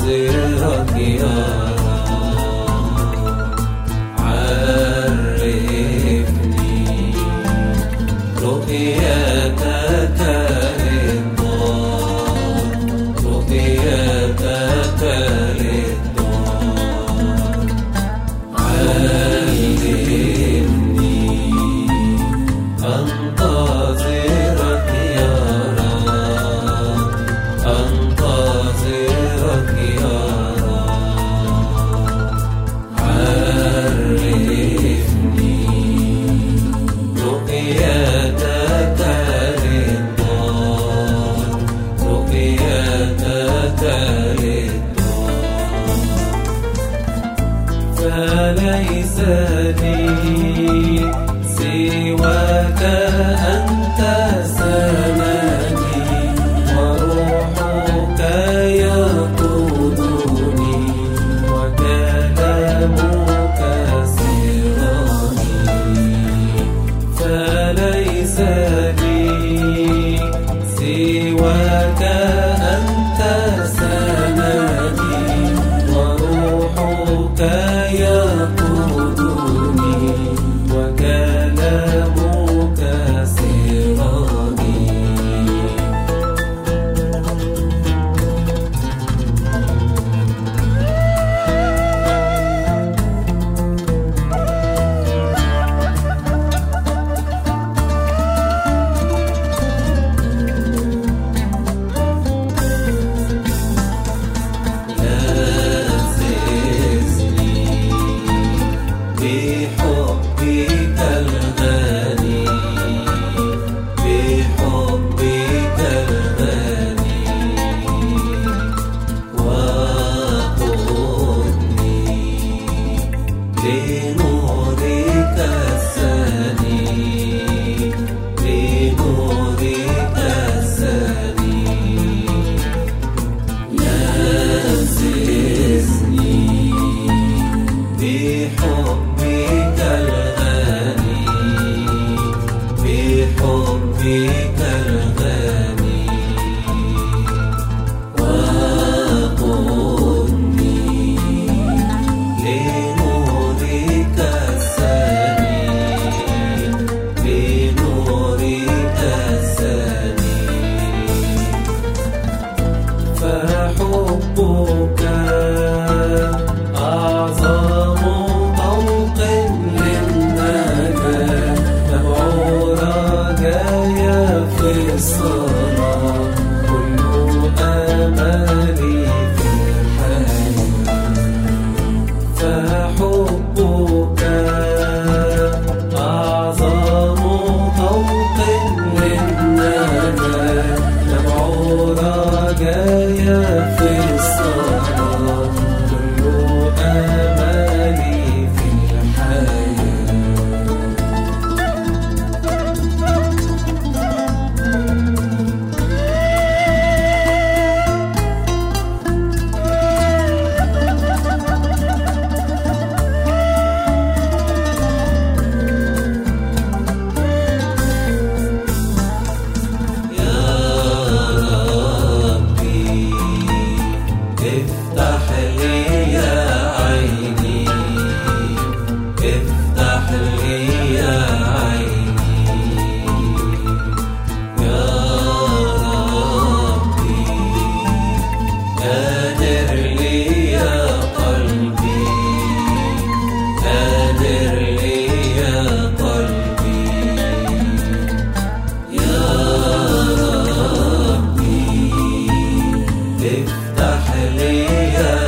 أنتظرك يا رب، عرفني رؤيتك للدار، رؤيتك للدار، علمني أنتظرك يا رب، أنتظرك يا رب، عرفني رؤيتك للدار، رؤيتك للدار، فليس لي سواك أنت سندي، وروحك يقودني، وكلامك سراني، فليس لي سواك أنت سندي، وروحك يقودني، وكلامك سراني. بحبك الغني، بحبك الغني، وخذني لنورك السني، لنورك السني، لمسسني بحبك الغني، بحبك الغني، وخذني لنورك السني، لنورك السني، فحبك أعظم طوق للنجاة، نبع رجايا في الصلاة، كل أملي في الحياة، فحبك أعظم طوق للنجاة، نبع رجايا في الصلاة، كل أملي في الحياة. يا ربي افتح لي يا عيني، افتح لي يا عيني، يا ربي نادر لي يا قلبي، نادر لي يا قلبي، يا ربي افتح لي يا